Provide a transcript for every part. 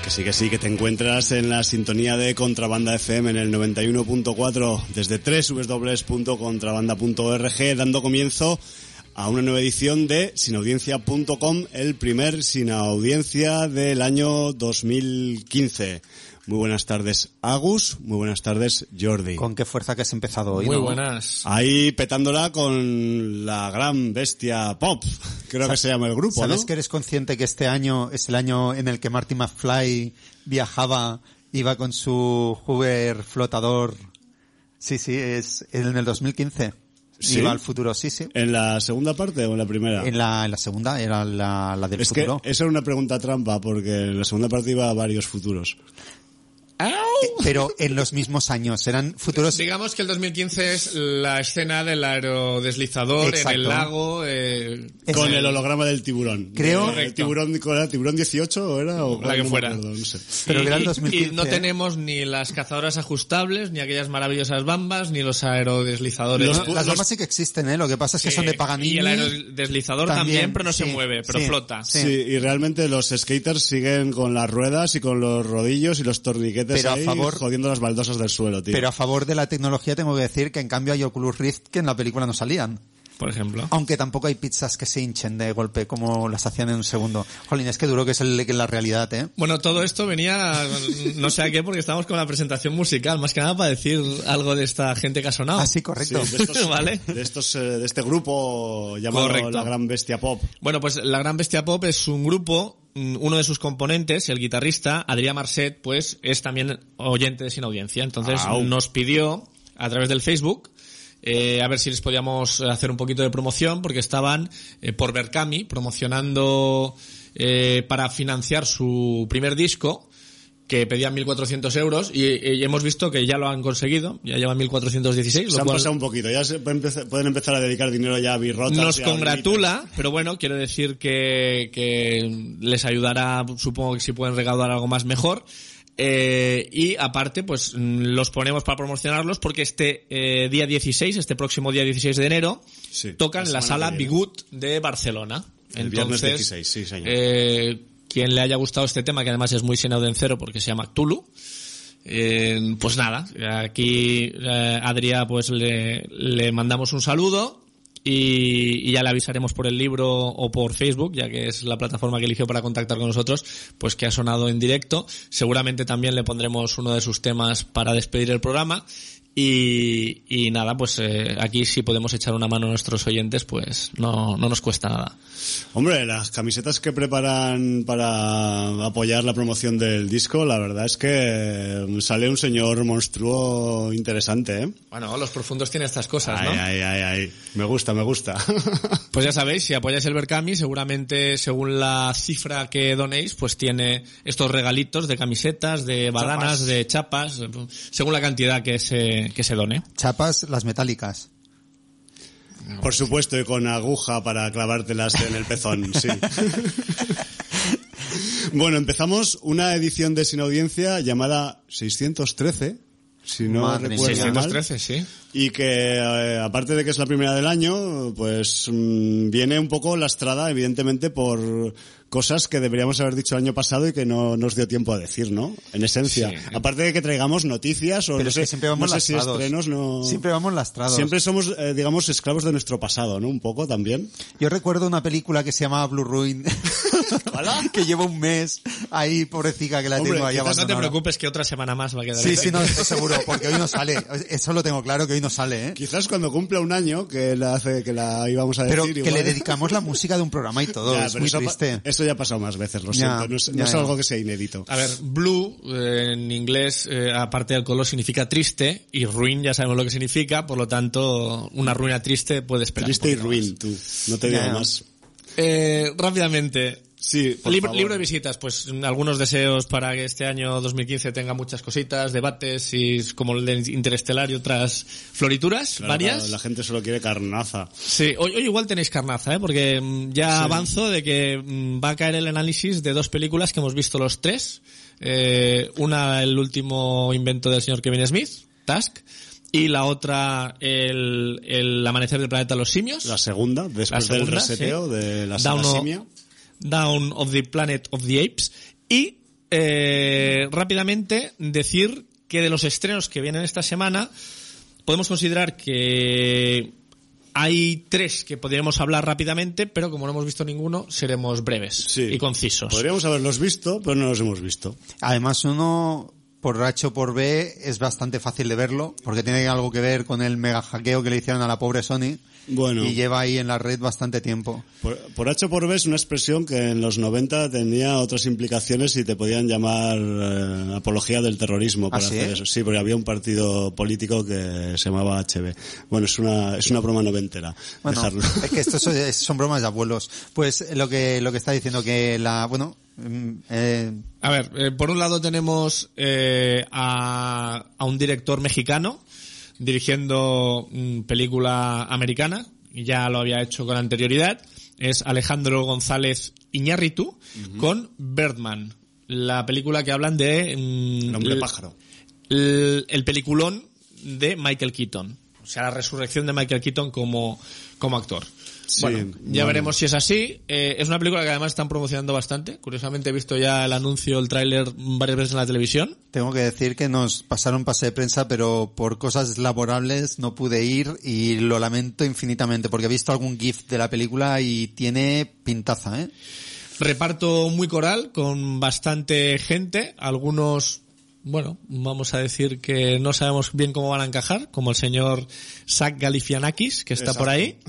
Que sí, que te encuentras en la sintonía de Contrabanda FM en el 91.4 desde www.contrabanda.org, dando comienzo a una nueva edición de sinaudiencia.com, el primer Sin Audiencia del año 2015. Muy buenas tardes, Agus. Muy buenas tardes, Jordi. Con qué fuerza que has empezado hoy, Muy ¿no? buenas. Ahí petándola con la gran bestia pop, creo que se llama el grupo, ¿Sabes ¿no? que eres consciente que este año es el año en el que Marty McFly viajaba, iba con su Hoover flotador? Sí, es en el 2015. ¿Sí? Iba al futuro, sí. ¿En la segunda parte o en la primera? En la segunda, era la del futuro. Que esa era una pregunta trampa, porque en la segunda parte iba a varios futuros. Pero en los mismos años, eran futuros. Digamos que el 2015 es la escena del aerodeslizador. Exacto. En el lago. Con el holograma del tiburón. Creo. ¿El tiburón 18 o era? O la que no fuera. me acuerdo, no sé. Pero que era el 2015. Y no tenemos ni las cazadoras ajustables, ni aquellas maravillosas bambas, ni los aerodeslizadores. Las bombas sí que existen, ¿eh? Lo que pasa es que son de Paganini. Y el aerodeslizador también, pero no se mueve, pero flota. Sí, y realmente los skaters siguen con las ruedas y con los rodillos y los torniquetes pero ahí, jodiendo las baldosas del suelo, tío. Pero a favor de la tecnología tengo que decir que en cambio hay Oculus Rift que en la película no salían. Por ejemplo. Aunque tampoco hay pizzas que se hinchen de golpe como las hacían en un segundo. Jolín, es que duro que es la realidad, ¿eh? Bueno, todo esto venía, no sé a qué, porque estábamos con la presentación musical, más que nada para decir algo de esta gente que ha sonado. Ah, sí, correcto. Sí, de estos, ¿Vale? de este grupo llamado Correcto. La Gran Bestia Pop. Bueno, pues La Gran Bestia Pop es un grupo, uno de sus componentes, el guitarrista, Adrià Marcet, pues es también oyente de Sin Audiencia. Entonces nos pidió, a través del Facebook, a ver si les podíamos hacer un poquito de promoción, porque estaban por Berkami promocionando para financiar su primer disco, que pedían 1.400 euros, y hemos visto que ya lo han conseguido, ya llevan 1.416. Se han pasado un poquito, ya pueden empezar a dedicar dinero ya a birrotas. Nos congratula, pero bueno, quiero decir que les ayudará, supongo que si pueden recaudar algo más mejor. Y aparte, pues los ponemos para promocionarlos porque este próximo día 16 de enero, tocan en la sala Bigut de Barcelona. El viernes 16, sí, señor. Quien le haya gustado este tema, que además es muy sinaudencero porque se llama Cthulhu, pues nada, aquí Adrià pues le mandamos un saludo. Y ya le avisaremos por el libro o por Facebook, ya que es la plataforma que eligió para contactar con nosotros, pues que ha sonado en directo. Seguramente también le pondremos uno de sus temas para despedir el programa. Y nada, pues aquí si podemos echar una mano a nuestros oyentes, pues no nos cuesta nada. Hombre, las camisetas que preparan para apoyar la promoción del disco, la verdad es que sale un señor monstruo interesante, ¿eh? Bueno, los profundos tienen estas cosas, ¿no? Ay. Me gusta. Pues ya sabéis, si apoyáis el Berkami, seguramente según la cifra que donéis, pues tiene estos regalitos de camisetas, de badanas, de chapas, según la cantidad que se done. Chapas, las metálicas. Por supuesto, y con aguja para clavártelas en el pezón, sí. Bueno, empezamos una edición de Sin Audiencia llamada 613, si no recuerdo 613, mal. sí. Y que, aparte de que es la primera del año, pues viene un poco lastrada, evidentemente, por cosas que deberíamos haber dicho el año pasado y que no nos dio tiempo a decir, ¿no? En esencia. Sí. Aparte de que traigamos noticias o pero no sé, siempre vamos lastrados. Si estrenos, no... Siempre vamos lastrados. Siempre somos, digamos, esclavos de nuestro pasado, ¿no? Un poco también. Yo recuerdo una película que se llamaba Blue Ruin. Que lleva un mes ahí, pobrecita, que la tengo ahí abandonada. No te preocupes que otra semana más va a quedar. Sí, no, estoy seguro, porque hoy no sale. Eso lo tengo claro, que hoy no sale, ¿eh? Quizás cuando cumpla un año, que la íbamos a decir. Pero que igual. le dedicamos la música de un programa y todo, es muy triste. Eso ya ha pasado más veces, lo siento, no es algo que sea inédito. A ver, blue, en inglés, aparte del color, significa triste, y ruin ya sabemos lo que significa, por lo tanto, una ruina triste puede esperar. Triste y ruin, tú, no te digo más. Rápidamente. Sí, libro de visitas, pues algunos deseos para que este año 2015 tenga muchas cositas, debates y como el de Interestelar y otras florituras, claro, varias. La gente solo quiere carnaza. Sí, hoy igual tenéis carnaza, porque ya avanzo de que va a caer el análisis de dos películas que hemos visto los tres. Una, el último invento del señor Kevin Smith, Tusk. Y la otra, el amanecer del planeta de los simios. La segunda, después del reseteo, sí, de la simia. Dawn of the Planet of the Apes. Y rápidamente decir que de los estrenos que vienen esta semana podemos considerar que hay 3 que podríamos hablar rápidamente, pero como no hemos visto ninguno, seremos breves y concisos. Podríamos haberlos visto, pero no los hemos visto. Además, uno, por H o por B, es bastante fácil de verlo, porque tiene algo que ver con el mega hackeo que le hicieron a la pobre Sony. Bueno. Y lleva ahí en la red bastante tiempo. Por H o por B es una expresión que en los 90 tenía otras implicaciones y te podían llamar apología del terrorismo por hacer eso. Sí, porque había un partido político que se llamaba HB. Bueno, es una broma noventera. Bueno, dejarlo. Es que estos son bromas de abuelos. Pues lo que está diciendo que A ver, por un lado tenemos a un director mexicano dirigiendo película americana, y ya lo había hecho con anterioridad, es Alejandro González Iñárritu, con Birdman, la película que hablan de el hombre pájaro, el peliculón de Michael Keaton, o sea, la resurrección de Michael Keaton como actor. Sí, bueno, ya veremos si es así. Es una película que además están promocionando bastante. Curiosamente he visto ya el anuncio, el tráiler varias veces en la televisión. Tengo que decir que nos pasaron pase de prensa, pero por cosas laborables no pude ir y lo lamento infinitamente porque he visto algún GIF de la película y tiene pintaza, ¿eh? Reparto muy coral, con bastante gente. Algunos, bueno, vamos a decir que no sabemos bien cómo van a encajar, como el señor Zach Galifianakis, que está por ahí.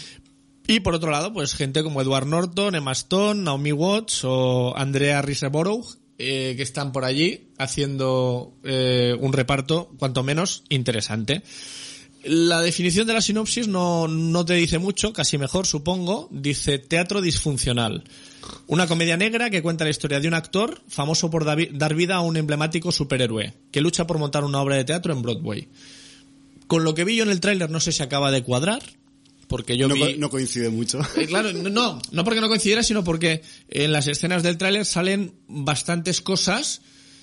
Y por otro lado, pues gente como Edward Norton, Emma Stone, Naomi Watts o Andrea Riseborough, que están por allí haciendo un reparto cuanto menos interesante. La definición de la sinopsis no te dice mucho, casi mejor supongo. Dice: teatro disfuncional. Una comedia negra que cuenta la historia de un actor famoso por dar vida a un emblemático superhéroe que lucha por montar una obra de teatro en Broadway. Con lo que vi yo en el tráiler no sé si acaba de cuadrar, porque yo no coincide mucho. Claro, no porque no coincidiera, sino porque en las escenas del tráiler salen bastantes cosas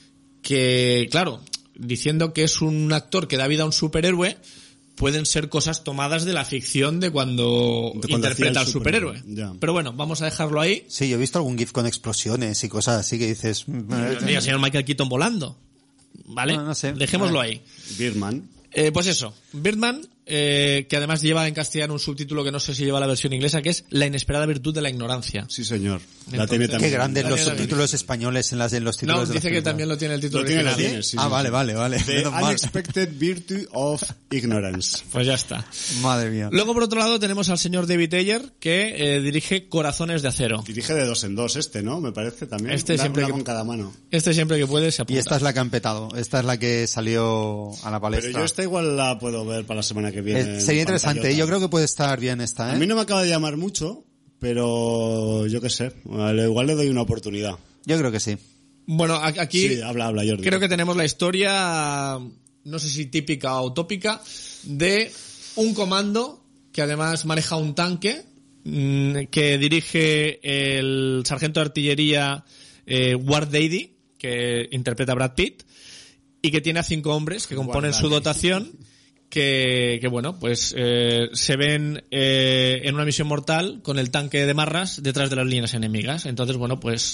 que, claro, diciendo que es un actor que da vida a un superhéroe, pueden ser cosas tomadas de la ficción de cuando interpreta al superhéroe. Pero bueno, vamos a dejarlo ahí. Sí, yo he visto algún GIF con explosiones y cosas así que dices... Mira, señor Michael Keaton volando. ¿Vale? No sé. Dejémoslo ahí. Birdman. Pues eso, Birdman, que además lleva en castellano un subtítulo que no sé si lleva la versión inglesa, que es La inesperada virtud de la ignorancia. Sí, señor. La tiene también. Qué grandes los subtítulos españoles en los títulos. No, dice que también lo tiene el título original. Sí. Vale. The Unexpected Virtue of Ignorance. Pues ya está. Madre mía. Luego, por otro lado, tenemos al señor David Ayer, que dirige Corazones de Acero. Dirige de 2 en 2 ¿no? Me parece también. Siempre con cada mano. Siempre que puede se apunta. Y esta es la que han petado. Esta es la que salió a la palestra. Pero yo esta igual la puedo ver para la semana que viene. Sería interesante. Yo creo que puede estar bien esta, ¿eh? A mí no me acaba de llamar mucho, pero yo qué sé. Igual le doy una oportunidad. Yo creo que sí. Bueno, aquí sí, habla, Jordi. Creo que tenemos la historia, no sé si típica o utópica, de un comando que además maneja un tanque que dirige el sargento de artillería Ward Dady, que interpreta a Brad Pitt, y que tiene a 5 hombres que componen su dotación, que bueno, pues se ven en una misión mortal con el tanque de Marras detrás de las líneas enemigas. Entonces, bueno, pues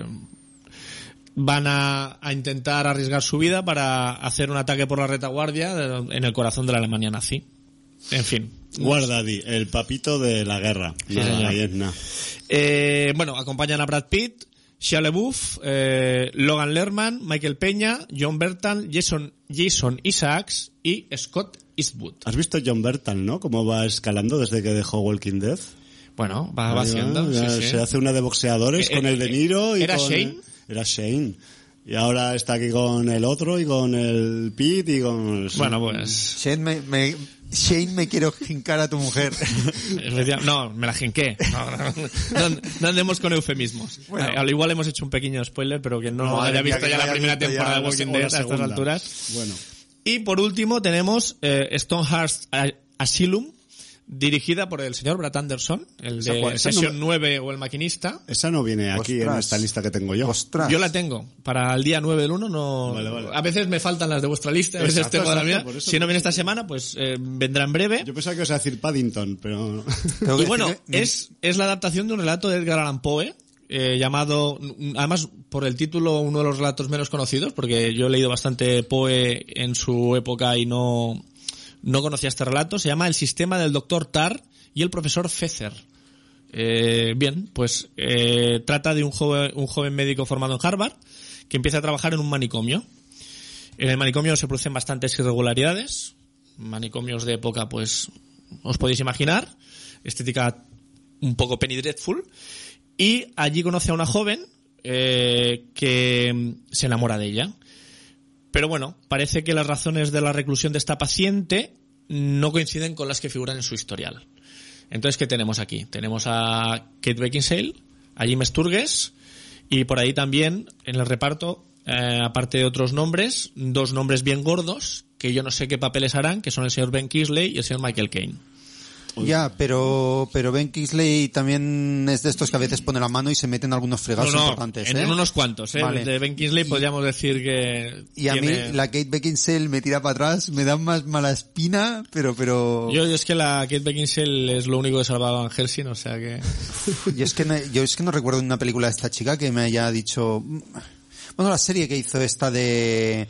van a intentar arriesgar su vida para hacer un ataque por la retaguardia en el corazón de la Alemania nazi. En fin. Ward Dady, el papito de la guerra. Sí, ahí es nada. Bueno, acompañan a Brad Pitt, Shia LaBeouf, Logan Lerman, Michael Peña, John Bertal, Jason Isaacs y Scott Eastwood. ¿Has visto John Bertal, no? Cómo va escalando desde que dejó Walking Dead. Bueno, va haciendo. Sí. Se hace una de boxeadores con el De Niro. ¿Era Shane? Era Shane. Y ahora está aquí con el otro y con el Pete y con... Bueno, pues... Shane, me quiero jincar a tu mujer. No, me la jinqué. No andemos con eufemismos. Bueno. Al igual hemos hecho un pequeño spoiler, pero que no haya visto ya la primera temporada de Walking Dead a estas alturas. Bueno. Y por último tenemos Stonehearth Asylum, dirigida por el señor Brad Anderson, el de Sesión 9 o El Maquinista. Esa no viene aquí en esta lista que tengo yo. Ostras. Yo la tengo. Para el día 9 del 1 no... Vale. A veces me faltan las de vuestra lista, a veces tengo la mía. Si no viene esta semana, pues vendrá en breve. Yo pensaba que ibas a decir Paddington, pero... Y bueno, es la adaptación de un relato de Edgar Allan Poe, llamado, además por el título, uno de los relatos menos conocidos, porque yo he leído bastante Poe en su época y no conocía este relato. Se llama El sistema del Dr. Tarr y el profesor Feather. Bien, pues trata de un joven médico formado en Harvard que empieza a trabajar en un manicomio. En el manicomio se producen bastantes irregularidades, manicomios de época, pues os podéis imaginar, estética un poco Penny Dreadful, y allí conoce a una joven que se enamora de ella. Pero bueno, parece que las razones de la reclusión de esta paciente no coinciden con las que figuran en su historial. Entonces, ¿qué tenemos aquí? Tenemos a Kate Beckinsale, a Jim Sturgess, y por ahí también en el reparto, aparte de otros nombres, dos nombres bien gordos, que yo no sé qué papeles harán, que son el señor Ben Kingsley y el señor Michael Caine. Ya, pero Ben Kingsley también es de estos que a veces pone la mano y se meten algunos fregados importantes, en unos cuantos, Vale. De Ben Kingsley podríamos decir que y a mí la Kate Beckinsale me tira para atrás, me da más mala espina, pero yo es que la Kate Beckinsale es lo único que salvaba a Van Helsing, o sea que yo es que no recuerdo una película de esta chica que me haya dicho, bueno, la serie que hizo esta del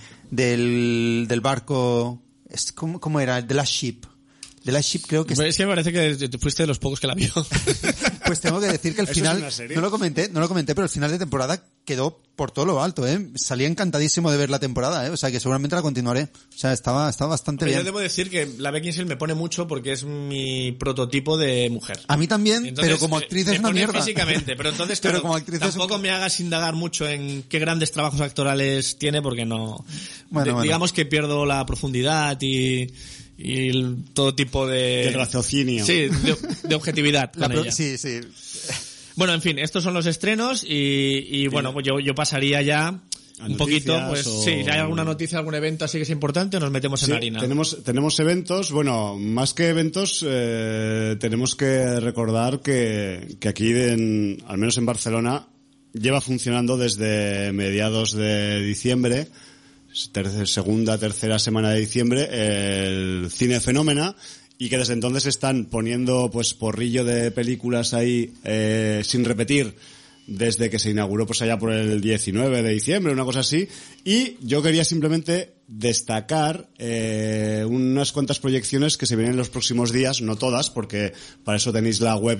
barco, ¿cómo era? The Last Ship. The Last Ship creo que... Es que me parece que te fuiste de los pocos que la vio. Pues tengo que decir que el final... No lo comenté, pero el final de temporada quedó por todo lo alto, Salí encantadísimo de ver la temporada, O sea que seguramente la continuaré. O sea, estaba bastante bien. Yo debo decir que la Beckinsale me pone mucho porque es mi prototipo de mujer. A mí también, entonces, pero como actriz es una mierda. Físicamente, pero entonces pero como actriz tampoco me hagas indagar mucho en qué grandes trabajos actorales tiene porque no... Bueno. Digamos que pierdo la profundidad y todo tipo de raciocinio. Sí, de objetividad con ella. Sí. Bueno, en fin, estos son los estrenos y bueno, pues yo pasaría ya un poquito, pues sí, si hay alguna noticia, algún evento así que es importante, nos metemos en harina. Tenemos eventos, bueno, más que eventos, tenemos que recordar que aquí, al menos en Barcelona, lleva funcionando desde mediados de diciembre, segunda, tercera semana de diciembre, el Cine Fenómena, y que desde entonces están poniendo pues porrillo de películas ahí sin repetir desde que se inauguró pues allá por el 19 de diciembre, una cosa así. Y yo quería simplemente destacar unas cuantas proyecciones que se vienen en los próximos días, no todas, porque para eso tenéis la web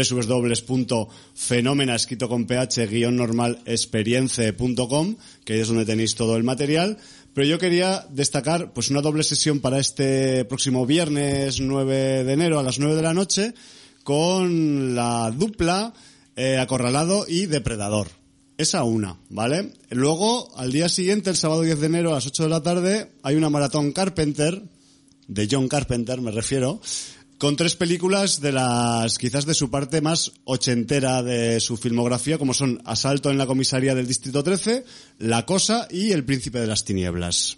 www.fenomena, escrito con ph-normalexperience.com, que ahí es donde tenéis todo el material. Pero yo quería destacar pues una doble sesión para este próximo viernes 9 de enero a las 9 de la noche con la dupla Acorralado y Depredador. Esa una, ¿vale? Luego, al día siguiente, el sábado 10 de enero a las 8 de la tarde, hay una maratón Carpenter, de John Carpenter me refiero, con 3 películas de las, quizás de su parte más ochentera de su filmografía, como son Asalto en la comisaría del Distrito 13, La Cosa y El Príncipe de las Tinieblas.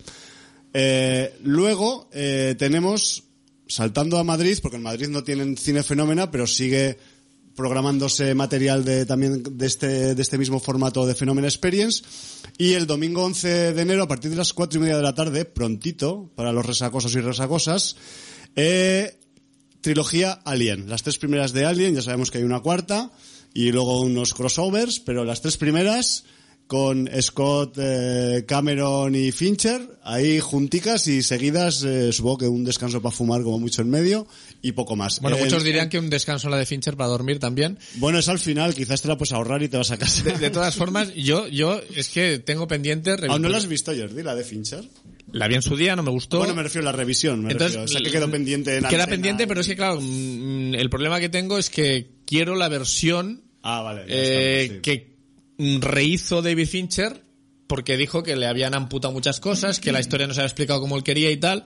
Luego, tenemos, saltando a Madrid, porque en Madrid no tienen Cine Fenómena, pero sigue programándose material también de este mismo formato de Fenómena Experience, y el domingo 11 de enero a partir de las 4:30 de la tarde, prontito para los resacosos y resacosas, trilogía Alien, las 3 primeras de Alien, ya sabemos que hay una cuarta y luego unos crossovers, pero las 3 primeras con Scott, Cameron y Fincher ahí junticas y seguidas, supongo que un descanso para fumar como mucho en medio y poco más. Bueno, muchos dirían que un descanso la de Fincher para dormir también. Bueno, es al final, quizás te la puedes ahorrar y te vas a casa. De todas formas, yo es que tengo pendiente... ¿Aún no la has visto, Jordi, la de Fincher? La vi en su día, no me gustó. Bueno, me refiero a la revisión, Entonces, refiero. O sea, que quedó pendiente en Queda pendiente, pero es que claro, el problema que tengo es que quiero la versión que rehizo David Fincher, porque dijo que le habían amputado muchas cosas, que la historia no se había explicado como él quería y tal.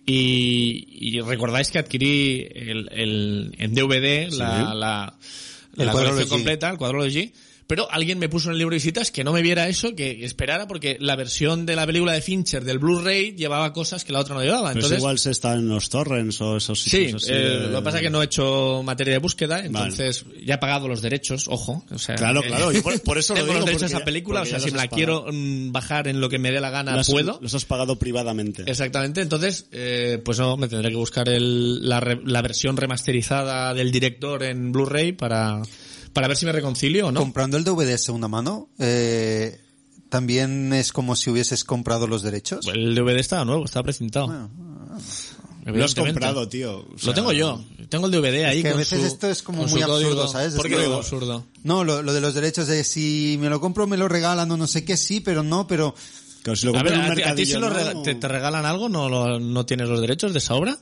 Y recordáis que adquirí en DVD la colección completa, el Quadrology. Pero alguien me puso en el libro de visitas que no me viera eso, que esperara, porque la versión de la película de Fincher del Blu-ray llevaba cosas que la otra no llevaba. Pero entonces igual se está en los torrents o esos sitios. Sí, lo que pasa es que no he hecho materia de búsqueda, entonces ya he pagado los derechos, ojo. O sea, claro, yo por eso lo tengo digo. los derechos a esa película, o sea, si me la quiero bajar en lo que me dé la gana, puedo. Los has pagado privadamente. Exactamente, entonces, pues no, me tendré que buscar la versión remasterizada del director en Blu-ray para para ver si me reconcilio o no. Comprando el DVD de segunda mano, también es como si hubieses comprado los derechos. El DVD estaba nuevo, estaba precintado. Bueno, Lo has comprado, tío. O sea, Lo tengo yo. Tengo el DVD ahí que a con veces su, esto es como con muy su absurdo, código. ¿sabes? ¿Por qué Esto- digo absurdo? No, lo de los derechos de si me lo compro me lo regalan o no sé qué, sí, pero no, pero... Claro, si lo A compras ver, en un ¿a ti mercadillo, si ¿no? te regalan algo no tienes los derechos de esa obra?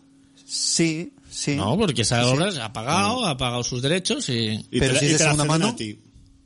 Sí, sí. No, porque esa obra se ha pagado sus derechos y... Y Pero te, si es y de te la segunda ceden mano. a ti.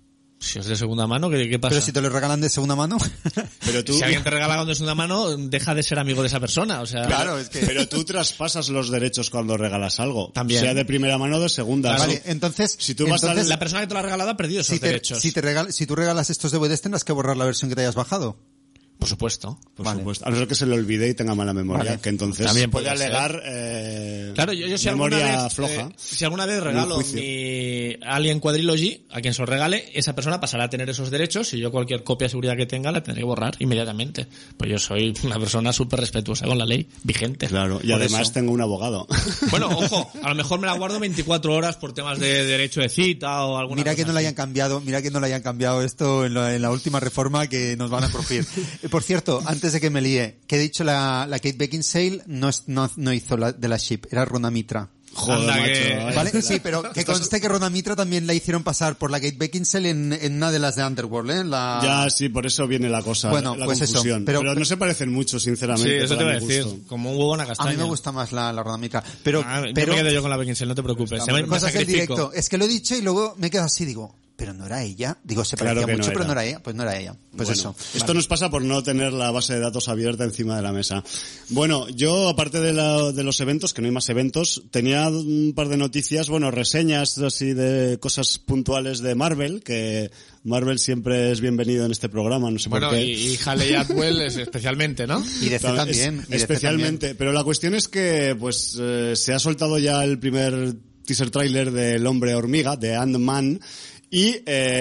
Si es de segunda mano, ¿qué pasa? Pero si te lo regalan de segunda mano. Pero tú, Si alguien te regala algo de segunda mano, deja de ser amigo de esa persona, o sea... Claro, es que... pero tú traspasas los derechos cuando regalas algo. También. Sea de primera mano o de segunda. Vale, Sí. entonces... Si tú vas entonces, La persona que te lo ha regalado ha perdido esos derechos. si tú regalas estos DVDs tendrás que borrar la versión que te hayas bajado. Por supuesto. Por Vale. supuesto. A no ser que se le olvide y tenga mala memoria, Vale. que entonces También puede podría ser. alegar Claro, yo si alguna memoria vez, floja. si alguna vez regalo juicio. mi Alien Quadrilogy, a quien se lo regale, esa persona pasará a tener esos derechos y yo cualquier copia de seguridad que tenga la tendré que borrar inmediatamente. Pues yo soy una persona súper respetuosa con la ley vigente. Claro, y Por además eso. tengo un abogado. Bueno, ojo, a lo mejor me la guardo 24 horas por temas de derecho de cita o alguna Mira cosa que no le así. hayan cambiado esto en la última reforma que nos van a crujir. Por cierto, antes de que me líe, que he dicho la Kate Beckinsale no hizo de la Ship, era Rona Mitra. Joder, Anda, macho. que- ay, ¿Vale? Sí, pero que conste que Rona Mitra también la hicieron pasar por la Kate Beckinsale en una de las de Underworld, ¿eh? Ya, sí, por eso viene la cosa, Bueno, la pues eso, confusión. pero- Pero no se parecen mucho, Sí, sinceramente. eso te para voy a mi decir. gusto. Como un huevo en la A castaña. mí me gusta más la Rona Mitra. Pero yo me quedo yo con la Beckinsale, no te preocupes. Me cosas del sacrifico. directo. Es que lo he dicho y luego me quedo así, digo, pero no era ella. Digo, se Claro parecía que no mucho, pero era. no era ella. Pues no era ella. Pues Bueno, eso. esto nos pasa por no tener la base de datos abierta encima de la mesa. Bueno, yo, aparte de los eventos, que no hay más eventos, tenía un par de noticias, bueno, reseñas así de cosas puntuales de Marvel, que Marvel siempre es bienvenido en este programa, no sé Bueno, por qué. y Haley Atwell es especialmente, ¿no? Y DC Claro, también. y DC especialmente, pero la cuestión es que pues se ha soltado ya el primer teaser trailer del Hombre Hormiga, de Ant-Man, y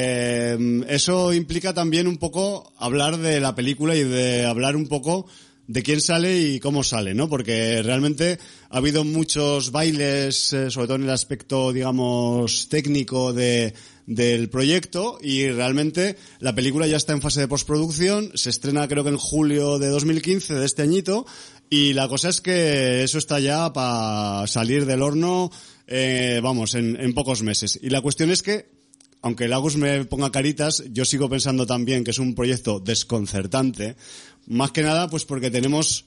eso implica también un poco hablar de la película y de hablar un poco de quién sale y cómo sale, ¿no? Porque realmente ha habido muchos bailes, sobre todo en el aspecto, digamos, técnico del proyecto, y realmente la película ya está en fase de postproducción, se estrena creo que en julio de 2015, de este añito, y la cosa es que eso está ya para salir del horno, vamos, en pocos meses. Y la cuestión es que, aunque el Agus me ponga caritas, yo sigo pensando también que es un proyecto desconcertante, más que nada pues porque tenemos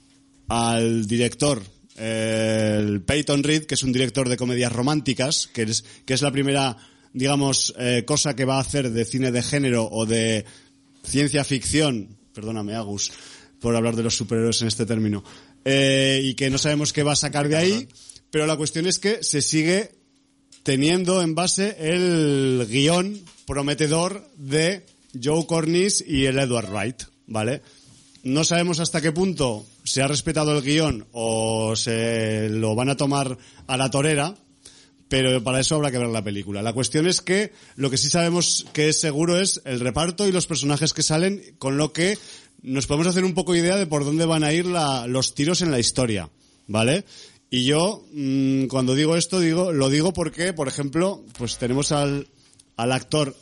al director, el Peyton Reed, que es un director de comedias románticas, que es la primera, digamos, cosa que va a hacer de cine de género o de ciencia ficción, perdóname Agus por hablar de los superhéroes en este término, y que no sabemos qué va a sacar de ahí, pero la cuestión es que se sigue teniendo en base el guión prometedor de Joe Cornish y el Edward Wright, ¿vale? No sabemos hasta qué punto se ha respetado el guión o se lo van a tomar a la torera, pero para eso habrá que ver la película. La cuestión es que lo que sí sabemos que es seguro es el reparto y los personajes que salen, con lo que nos podemos hacer un poco idea de por dónde van a ir los tiros en la historia, ¿vale? Y yo, cuando digo esto, lo digo porque, por ejemplo, pues tenemos al actor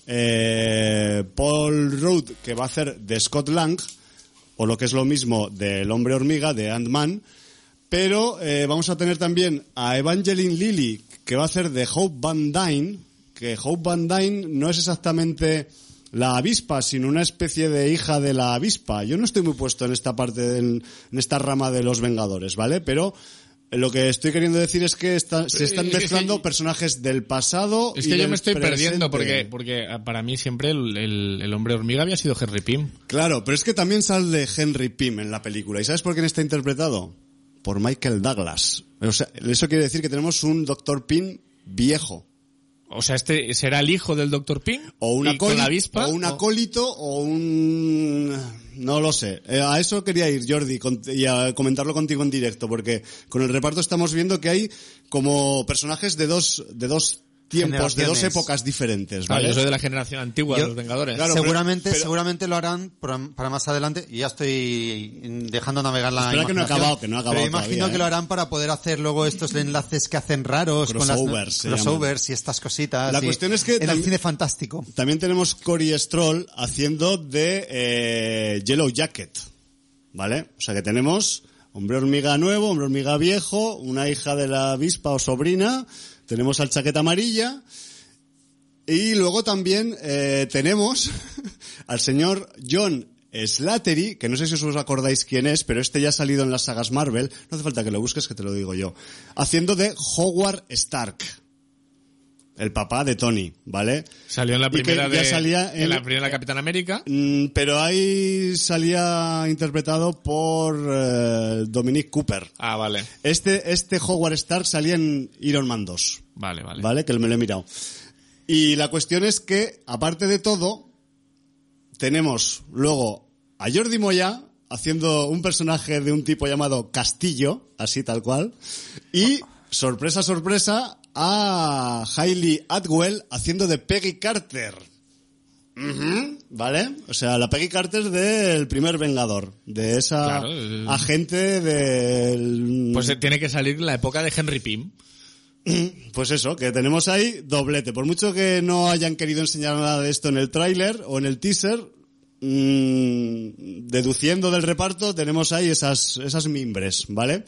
Paul Rudd, que va a hacer de Scott Lang, o lo que es lo mismo del Hombre Hormiga, de Ant-Man, pero vamos a tener también a Evangeline Lilly, que va a hacer de Hope Van Dyne, que Hope Van Dyne no es exactamente la avispa, sino una especie de hija de la avispa. Yo no estoy muy puesto en esta parte, en esta rama de los Vengadores, ¿vale? Pero lo que estoy queriendo decir es que se están mezclando personajes del pasado. Es y que yo del me estoy perdiendo presente. porque para mí siempre el Hombre Hormiga había sido Henry Pym. Claro, pero es que también sale Henry Pym en la película. ¿Y sabes por quién está interpretado? Por Michael Douglas. O sea, eso quiere decir que tenemos un Dr. Pym viejo. O sea, este será el hijo del Dr. Pym O un y con la acólito, avispa. o un acólito, o un... No lo sé. A eso quería ir, Jordi, y a comentarlo contigo en directo, porque con el reparto estamos viendo que hay como personajes de dos tiempos de dos Generaciones. épocas diferentes, Claro, ¿vale? yo soy de la generación antigua de los Vengadores. Claro, seguramente lo harán para más adelante, y ya estoy dejando navegar la Espera que no ha imaginación, acabado, que no ha acabado pero imagino todavía, que lo harán para poder hacer luego estos enlaces que hacen raros Crossovers, se con las crossovers y estas cositas. La y cuestión es que en el cine fantástico. También tenemos Corey Stroll haciendo de Yellow Jacket, ¿vale? O sea que tenemos hombre hormiga nuevo, hombre hormiga viejo, una hija de la avispa o sobrina, tenemos al chaqueta amarilla, y luego también tenemos al señor John Slattery, que no sé si os acordáis quién es, pero este ya ha salido en las sagas Marvel, no hace falta que lo busques, que te lo digo yo, haciendo de Howard Stark, el papá de Tony, ¿vale? Salió en la primera en la primera Capitán América. Pero ahí salía interpretado por Dominic Cooper. Ah, vale. Este Howard Stark salía en Iron Man 2. Vale. ¿Vale? Que me lo he mirado. Y la cuestión es que, aparte de todo, tenemos luego a Jordi Moya haciendo un personaje de un tipo llamado Castillo, así tal cual, y, sorpresa, sorpresa, a Hayley Atwell haciendo de Peggy Carter. ¿Vale? O sea, la Peggy Carter del primer Vengador, de esa agente del... Pues tiene que salir la época de Henry Pym. Pues eso, que tenemos ahí doblete. Por mucho que no hayan querido enseñar nada de esto en el tráiler o en el teaser, deduciendo del reparto, tenemos ahí esas mimbres, ¿vale?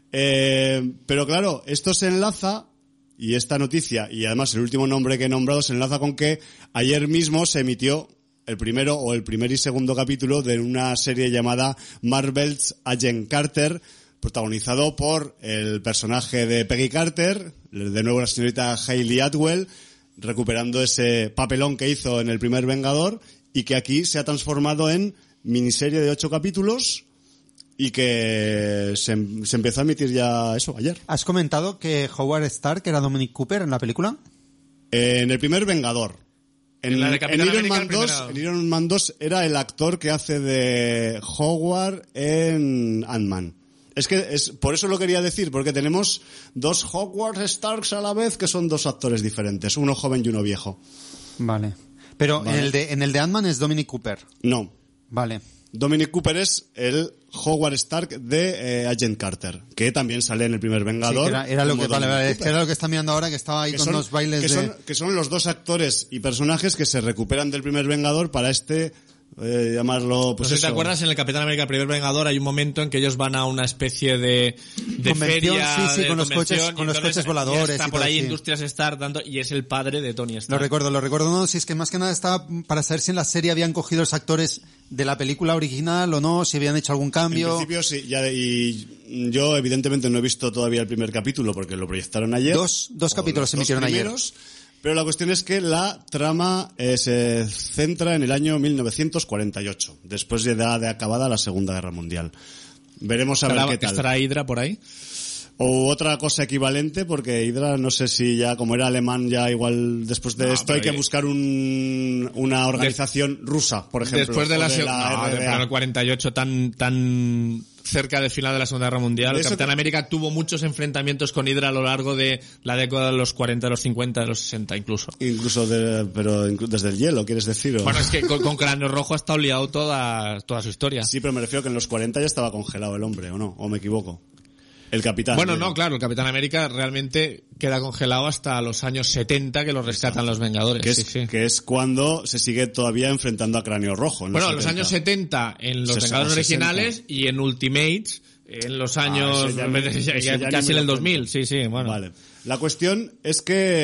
Pero claro, esto se enlaza, y esta noticia, y además el último nombre que he nombrado, se enlaza con que ayer mismo se emitió el primer y segundo capítulo de una serie llamada Marvel's Agent Carter, protagonizado por el personaje de Peggy Carter, de nuevo la señorita Hayley Atwell, recuperando ese papelón que hizo en el primer Vengador, y que aquí se ha transformado en miniserie de 8 capítulos, y que se empezó a emitir ya eso, ayer. ¿Has comentado que Howard Stark era Dominic Cooper en la película? En el primer Vengador. En Iron Man 2 era el actor que hace de Howard en Ant-Man. Es que por eso lo quería decir, porque tenemos dos Howard Starks a la vez, que son dos actores diferentes, uno joven y uno viejo. Vale. Pero vale. En el de Ant-Man es Dominic Cooper. No. Vale. Dominic Cooper es el Howard Stark de Agent Carter, que también sale en el primer Vengador. Sí, era lo que era lo que está mirando ahora, que estaba ahí con los bailes que son los dos actores y personajes que se recuperan del primer Vengador para llamarlo, pues no sé si te acuerdas, en el Capitán América, el primer Vengador, hay un momento en que ellos van a una especie de feria, sí, con los coches voladores. Está y por todo, ahí sí. Industrias Stark dando, y es el padre de Tony Stark. Lo recuerdo, no, si es que más que nada estaba para saber si en la serie habían cogido los actores de la película original o no, si habían hecho algún cambio. En principio sí, y yo evidentemente no he visto todavía el primer capítulo porque lo proyectaron ayer. Dos capítulos se emitieron ayer. Pero la cuestión es que la trama se centra en el año 1948, después de acabada la Segunda Guerra Mundial. Veremos a ver qué tal. ¿Estará Hydra por ahí? O otra cosa equivalente, porque Hydra, no sé si ya, como era alemán, ya igual después de esto hay que buscar una organización rusa, por ejemplo. Después de pero en el 48 tan cerca del final de la Segunda Guerra Mundial, Capitán América tuvo muchos enfrentamientos con Hydra a lo largo de la década de los 40, de los 50, de los 60 incluso. Pero desde el hielo, ¿quieres decir? Bueno, es que con Cráneo Rojo ha estado liado toda su historia. Sí, pero me refiero que en los 40 ya estaba congelado el hombre, ¿o no? ¿O me equivoco? El Capitán. Bueno, no, claro, el Capitán América realmente queda congelado hasta los años 70 que lo rescatan los Vengadores. Que es cuando se sigue todavía enfrentando a Cráneo Rojo. Bueno, en los años 70 en los Vengadores originales y en Ultimates en los años casi en el 2000. Sí, bueno. Vale. La cuestión es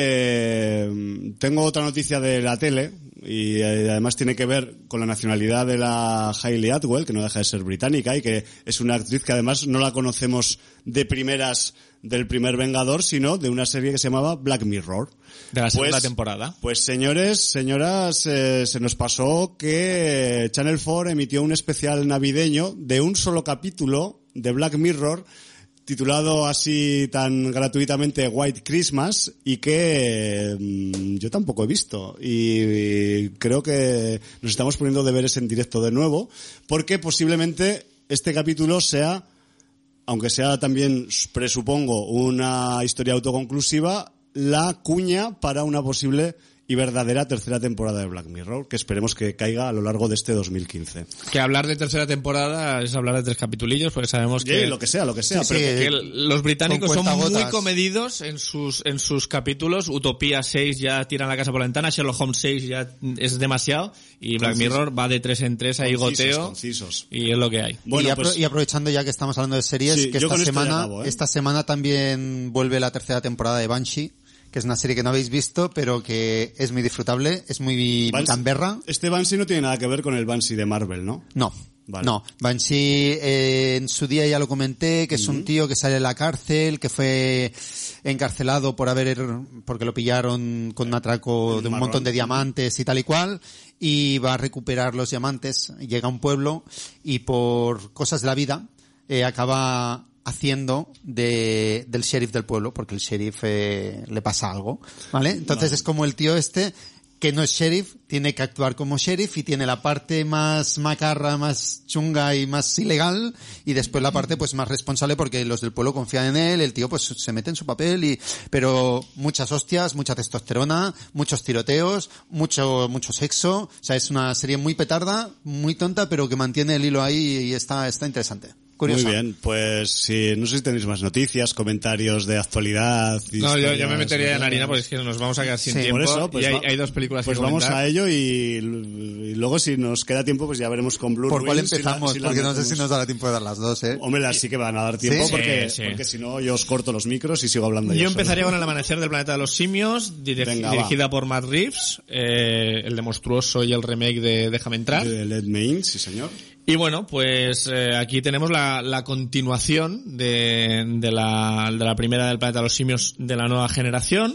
que tengo otra noticia de la tele y además tiene que ver con la nacionalidad de la Hayley Atwell, que no deja de ser británica y que es una actriz que además no la conocemos de primeras del primer Vengador, sino de una serie que se llamaba Black Mirror. De la segunda temporada. Pues señores, señoras, se nos pasó que Channel 4 emitió un especial navideño de un solo capítulo de Black Mirror, titulado así tan gratuitamente White Christmas, y que yo tampoco he visto, y creo que nos estamos poniendo deberes en directo de nuevo, porque posiblemente este capítulo sea, aunque sea también, presupongo, una historia autoconclusiva, la cuña para una posible y verdadera tercera temporada de Black Mirror, que esperemos que caiga a lo largo de este 2015. Que hablar de tercera temporada es hablar de 3 capitulillos, porque sabemos que... Lo que sea, Sí, pero sí, que los británicos son muy cuentagotas. comedidos en sus capítulos. Utopía 6 ya tiran la casa por la ventana, Sherlock Holmes 6 ya es demasiado, y Black Mirror va de 3 en 3 ahí goteo, concisos. y es lo que hay. Bueno, y aprovechando ya que estamos hablando de series, Sí, que yo con esto ya semana, acabo, ¿eh? esta semana también vuelve la tercera temporada de Banshee, que es una serie que no habéis visto, pero que es muy disfrutable, es muy gamberra. Este Banshee no tiene nada que ver con el Banshee de Marvel, ¿no? No. Vale. No, Banshee en su día ya lo comenté, que es un tío que sale de la cárcel, que fue encarcelado porque lo pillaron con un atraco de un montón de diamantes y tal y cual, y va a recuperar los diamantes, llega a un pueblo y por cosas de la vida acaba haciendo del sheriff del pueblo, porque el sheriff le pasa algo, ¿vale? Entonces es como el tío que no es sheriff, tiene que actuar como sheriff y tiene la parte más macarra, más chunga y más ilegal, y después la parte pues más responsable porque los del pueblo confían en él, el tío pues se mete en su papel pero muchas hostias, mucha testosterona, muchos tiroteos, mucho sexo, o sea, es una serie muy petarda, muy tonta, pero que mantiene el hilo ahí y está interesante. Curiosa. Muy bien, pues sí, no sé si tenéis más noticias, comentarios de actualidad. No, yo me metería en harina porque es que nos vamos a quedar sin tiempo. Por eso, pues y hay 2 películas pues que vamos comentar. a ello y luego si nos queda tiempo pues ya veremos con Blue ¿Por cuál Ruins empezamos? si la Porque no sé metemos. si nos dará tiempo de dar las dos, ¿eh? Hombre, las sí que van a dar tiempo ¿Sí? porque Sí. si no yo os corto los micros y sigo hablando Yo yo empezaría solo. con El amanecer del planeta de los simios, Venga, dirigida por Matt Reeves, el de Monstruoso y el remake de Déjame entrar. De Let Me In, sí señor. Y bueno, pues aquí tenemos la continuación de la primera del planeta de los simios de la nueva generación.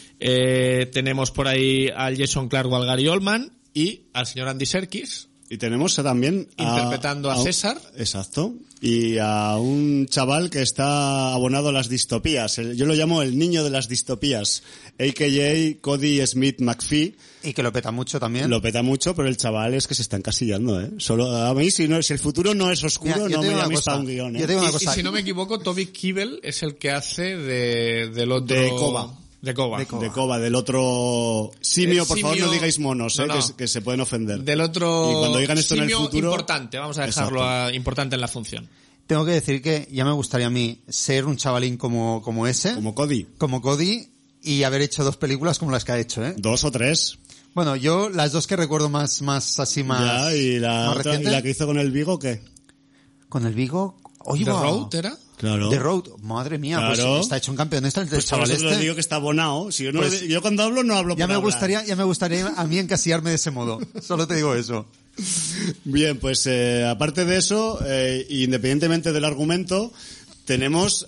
Tenemos por ahí al Jason Clarke o al Gary Oldman y al señor Andy Serkis. Y tenemos también interpretando a César. Exacto. Y a un chaval que está abonado a las distopías. Yo lo llamo el niño de las distopías. A.K.A. Cody Smith McPhee. Y que lo peta mucho también. Lo peta mucho, pero el chaval es que se está encasillando, ¿eh? Solo a mí, si el futuro no es oscuro, Mira, no me llaméis para un guión, ¿eh? Yo tengo una Y cosa. si no me equivoco, Toby Kebbell es el que hace del otro... De Koba. De Koba. De Koba, del otro simio, por favor simio- no digáis monos, No, no. Que se pueden ofender. Del otro Y cuando digan esto en el simio futuro... importante, vamos a dejarlo Exacto. importante en la función. Tengo que decir que ya me gustaría a mí ser un chavalín como ese, Como Cody. como Cody, y haber hecho 2 películas como las que ha hecho, ¿eh? 2 o 3. Bueno, yo las 2 que recuerdo más así más. Ya, y la más otra, ¿y reciente, la que hizo con el Vigo, ¿qué? con el Vigo. Oye, ¿The va. Road era? Claro. The Road, madre mía, Claro. pues está hecho un campeón el Pues chaval por eso te este. digo que está abonado. Si yo, no, Pues yo cuando hablo no hablo Ya por me hablar. gustaría a mí encasillarme de ese modo. Solo te digo eso. Bien, pues aparte de eso, independientemente del argumento, tenemos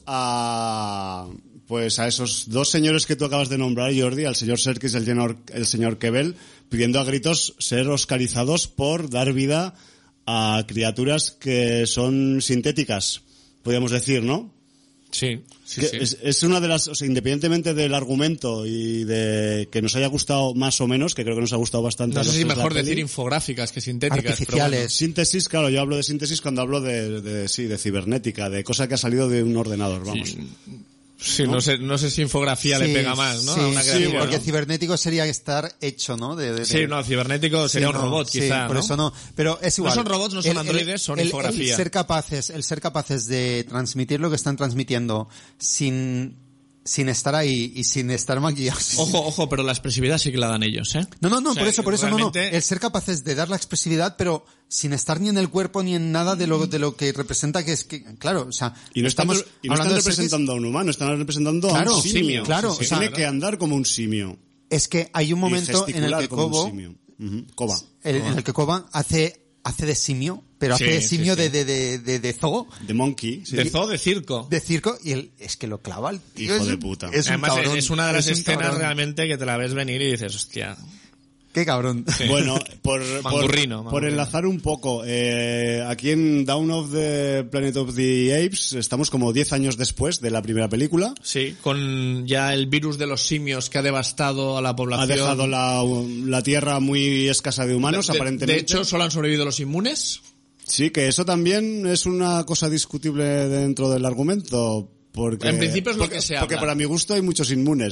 a esos 2 señores que tú acabas de nombrar, Jordi, al señor Serkis y el señor Kebbell, pidiendo a gritos ser oscarizados por dar vida a criaturas que son sintéticas, podríamos decir, ¿no? Sí, sí, Que sí. es una de las, o sea, independientemente del argumento y de que nos haya gustado más o menos, que creo que nos ha gustado bastante. No a sé los si tres la mejor peli. decir infográficas que sintéticas. Artificiales. Síntesis, claro, yo hablo de síntesis cuando hablo de cibernética, de cosa que ha salido de un ordenador, vamos. Pero bueno, sí, no sé si infografía le Sí, pega más, ¿no? Sí, A una sí, creación, porque ¿no? cibernético sería estar hecho, ¿no? Sí, no, cibernético sería Sí, un no, robot, sí, quizá, por ¿no? eso no. Pero es igual. No son robots, no son androides, son infografía. El ser capaces de transmitir lo que están transmitiendo sin estar ahí y sin estar maquillados. Ojo, pero la expresividad sí que la dan ellos, ¿eh? No, O sea, por eso, realmente- no. El ser capaces de dar la expresividad, pero sin estar ni en el cuerpo ni en nada de lo que representa, que es que, claro, o sea, Y no están hablando están de representando a un humano, están representando Claro, a un simio. claro, Que o sea, tiene que andar como un simio. es que hay un Y momento en el gesticular que como un Kobo, simio. Koba. en el que Koba hace de simio, pero Sí, hace de sí, simio sí. de zoo, De Monkey. Sí. De zoo, de circo. de circo, y él es que lo clava el tío. Hijo es de un- puta. Es un Además, cabrón, es una de las es un escenas cabrón. realmente que te la ves venir y dices, hostia. Qué cabrón. Sí. Bueno, por Mangurrino. enlazar un poco, aquí en Dawn of the Planet of the Apes estamos como 10 años después de la primera película. Sí, con ya el virus de los simios que ha devastado a la Ha población. dejado la Tierra muy escasa de humanos, aparentemente. De hecho, solo han sobrevivido los inmunes. Sí, que eso también es una cosa discutible dentro del argumento. Porque, En principio es lo que se Porque habla. para mi gusto hay muchos inmunes.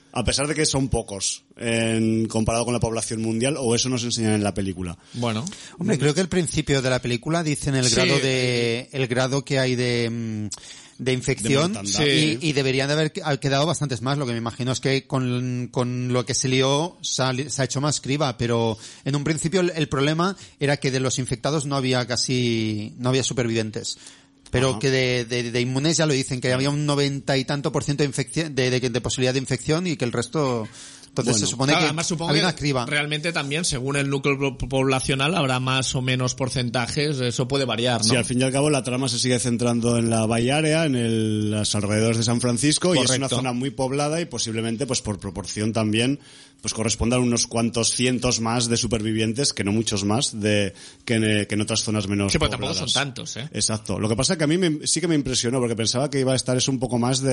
A pesar de que son pocos comparado con la población mundial, o eso nos enseñan en la película. Bueno. Hombre, creo que al principio de la película dicen el grado que hay de infección y deberían de haber quedado bastantes más. Lo que me imagino es que con lo que se lió se ha hecho más criba, pero en un principio el problema era que de los infectados no había supervivientes. Pero Ajá. que de inmunes ya lo dicen, que había un 90 y tanto % de infección, de posibilidad de infección, y que el resto, entonces Bueno, se supone Claro, que además supongo había que una criba. realmente también, según el núcleo poblacional, habrá más o menos porcentajes, eso puede variar, ¿no? Sí, al fin y al cabo la trama se sigue centrando en la Bay Area, en los alrededores de San Francisco, y es una zona muy poblada y posiblemente, pues por proporción también, pues correspondan unos cuantos cientos más de supervivientes, que no muchos más, que en otras zonas menos Sí, pero pobladas. tampoco son tantos, ¿eh? Exacto. Lo que pasa es que a mí sí que me impresionó, porque pensaba que iba a estar eso un poco más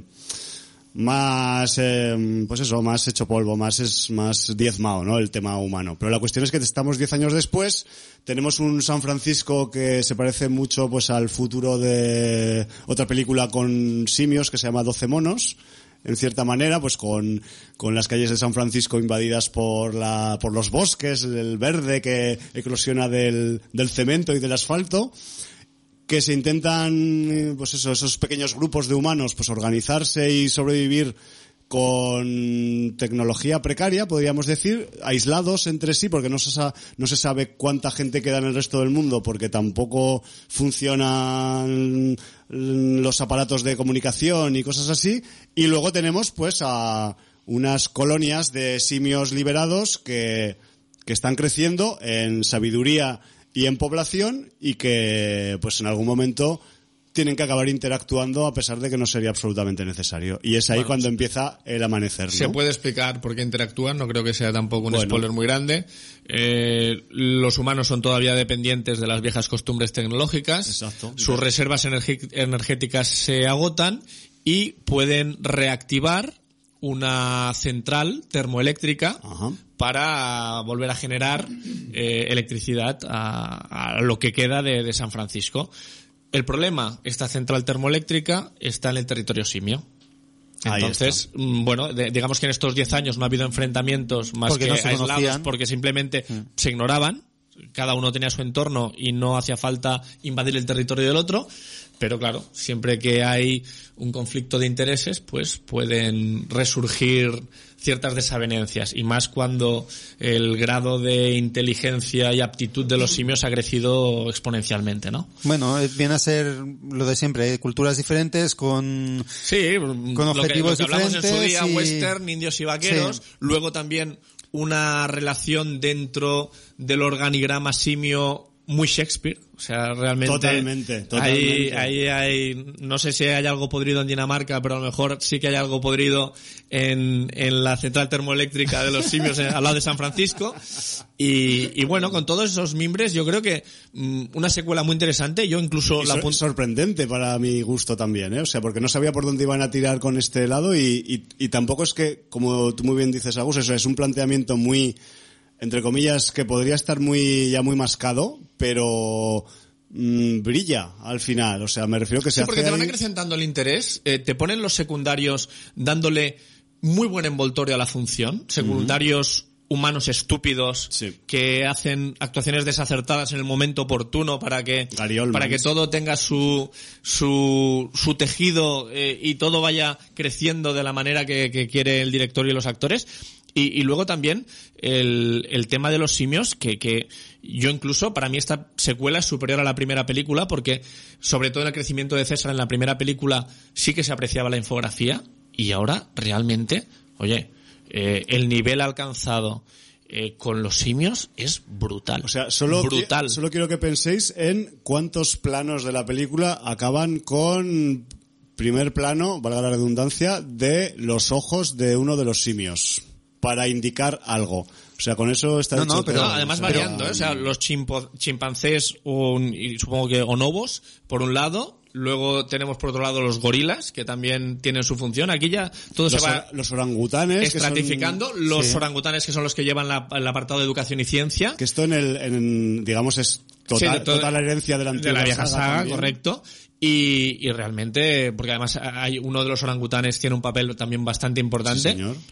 pues eso, más hecho polvo, más diezmado, ¿no? El tema humano. Pero la cuestión es que estamos 10 años después, tenemos un San Francisco que se parece mucho, pues, al futuro de otra película con simios que se llama 12 monos, en cierta manera, pues con las calles de San Francisco invadidas por los bosques, el verde que eclosiona del cemento y del asfalto, que se intentan, pues eso, esos pequeños grupos de humanos, pues organizarse y sobrevivir con tecnología precaria, podríamos decir, aislados entre sí, porque no se sabe cuánta gente queda en el resto del mundo, porque tampoco funcionan los aparatos de comunicación y cosas así. Y luego tenemos, pues, a unas colonias de simios liberados que están creciendo en sabiduría y en población, y que, pues, en algún momento tienen que acabar interactuando, a pesar de que no sería absolutamente necesario. Y es ahí cuando empieza el amanecer, ¿no? Se puede explicar por qué interactúan, no creo que sea tampoco un spoiler muy grande. Los humanos son todavía dependientes de las viejas costumbres tecnológicas. Exacto. Sus reservas energéticas se agotan y pueden reactivar una central termoeléctrica Ajá. para volver a generar electricidad a lo que queda de San Francisco. El problema, esta central termoeléctrica está en el territorio simio. Entonces, bueno, digamos que en estos 10 años no ha habido enfrentamientos más porque que no se aislados, conocían. porque simplemente se ignoraban. Cada uno tenía su entorno y no hacía falta invadir el territorio del otro. Pero claro, siempre que hay un conflicto de intereses, pues pueden resurgir ciertas desavenencias, y más cuando el grado de inteligencia y aptitud de los simios ha crecido exponencialmente, ¿no? Bueno, viene a ser lo de siempre, culturas diferentes con objetivos lo que hablamos en su diferentes día, y western, indios y vaqueros, Sí. luego también una relación dentro del organigrama simio muy Shakespeare, o sea, realmente Totalmente. Ahí hay, no sé si hay algo podrido en Dinamarca, pero a lo mejor sí que hay algo podrido en la central termoeléctrica de los simios al lado de San Francisco. Y bueno, con todos esos mimbres, yo creo que una secuela muy interesante. Yo incluso sorprendente para mi gusto también, ¿eh? O sea, porque no sabía por dónde iban a tirar con este lado, y tampoco es que, como tú muy bien dices, Agus, eso es un planteamiento muy, entre comillas, que podría estar muy mascado, pero brilla al final. O sea, me refiero que se sí, porque hace te van ahí... acrecentando el interés, te ponen los secundarios dándole muy buen envoltorio a la función, secundarios humanos estúpidos que hacen actuaciones desacertadas en el momento oportuno para que todo tenga su tejido y todo vaya creciendo de la manera que quiere el director y los actores. Y luego también el tema de los simios, que yo incluso, para mí esta secuela es superior a la primera película, porque sobre todo en el crecimiento de César en la primera película sí que se apreciaba la infografía, y ahora realmente, oye, el nivel alcanzado con los simios es brutal. O sea, solo quiero que penséis en cuántos planos de la película acaban con primer plano, valga la redundancia, de los ojos de uno de los simios. para indicar algo. O sea, con eso está No, dicho no, pero todo. No, además O sea, variando, ¿eh? O sea, los chimpancés y supongo que bonobos, por un lado, luego tenemos por otro lado los gorilas, que también tienen su función. Aquí ya todo se va los orangutanes estratificando. Los orangutanes, que son los que llevan el apartado de educación y ciencia. que esto digamos es total, total herencia de la antigua de la vieja saga, también. correcto. Y realmente, porque además hay uno de los orangutanes tiene un papel también bastante importante. Sí, señor.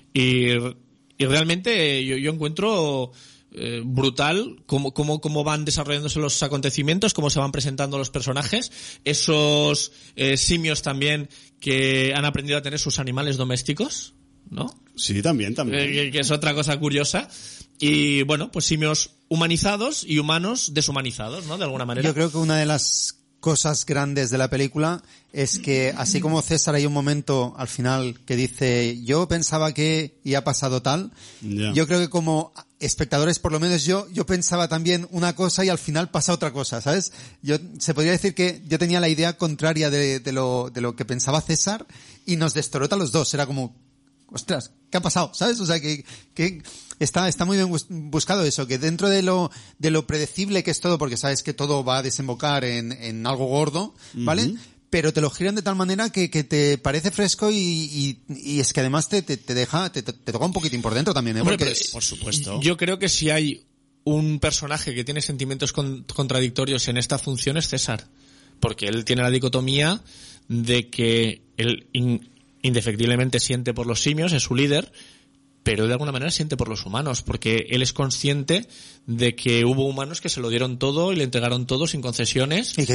Y realmente yo encuentro brutal cómo van desarrollándose los acontecimientos, cómo se van presentando los personajes, esos simios también que han aprendido a tener sus animales domésticos, ¿no? Sí, también. Que es otra cosa curiosa. Y bueno, pues simios humanizados y humanos deshumanizados, ¿no? De alguna manera. Yo creo que una de las cosas grandes de la película es que, así como César, hay un momento al final que dice, yo pensaba que y ha pasado tal. Ya. Yo creo que como espectadores, por lo menos yo pensaba también una cosa y al final pasa otra cosa, ¿sabes? Se podría decir que yo tenía la idea contraria de lo que pensaba César y nos destrota a los dos. Era como, ostras, ¿qué ha pasado? ¿Sabes? O sea, que está muy bien buscado eso, que dentro de lo predecible que es todo, porque sabes que todo va a desembocar en algo gordo, ¿vale? Uh-huh. Pero te lo giran de tal manera que te parece fresco y es que además te toca un poquitín por dentro también, ¿eh? Hombre, Porque, pues, por supuesto. Yo creo que si hay un personaje que tiene sentimientos contradictorios en esta función es César, porque él tiene la dicotomía de que él indefectiblemente siente por los simios, es su líder, pero de alguna manera siente por los humanos, porque él es consciente de que hubo humanos que se lo dieron todo y le entregaron todo sin concesiones y que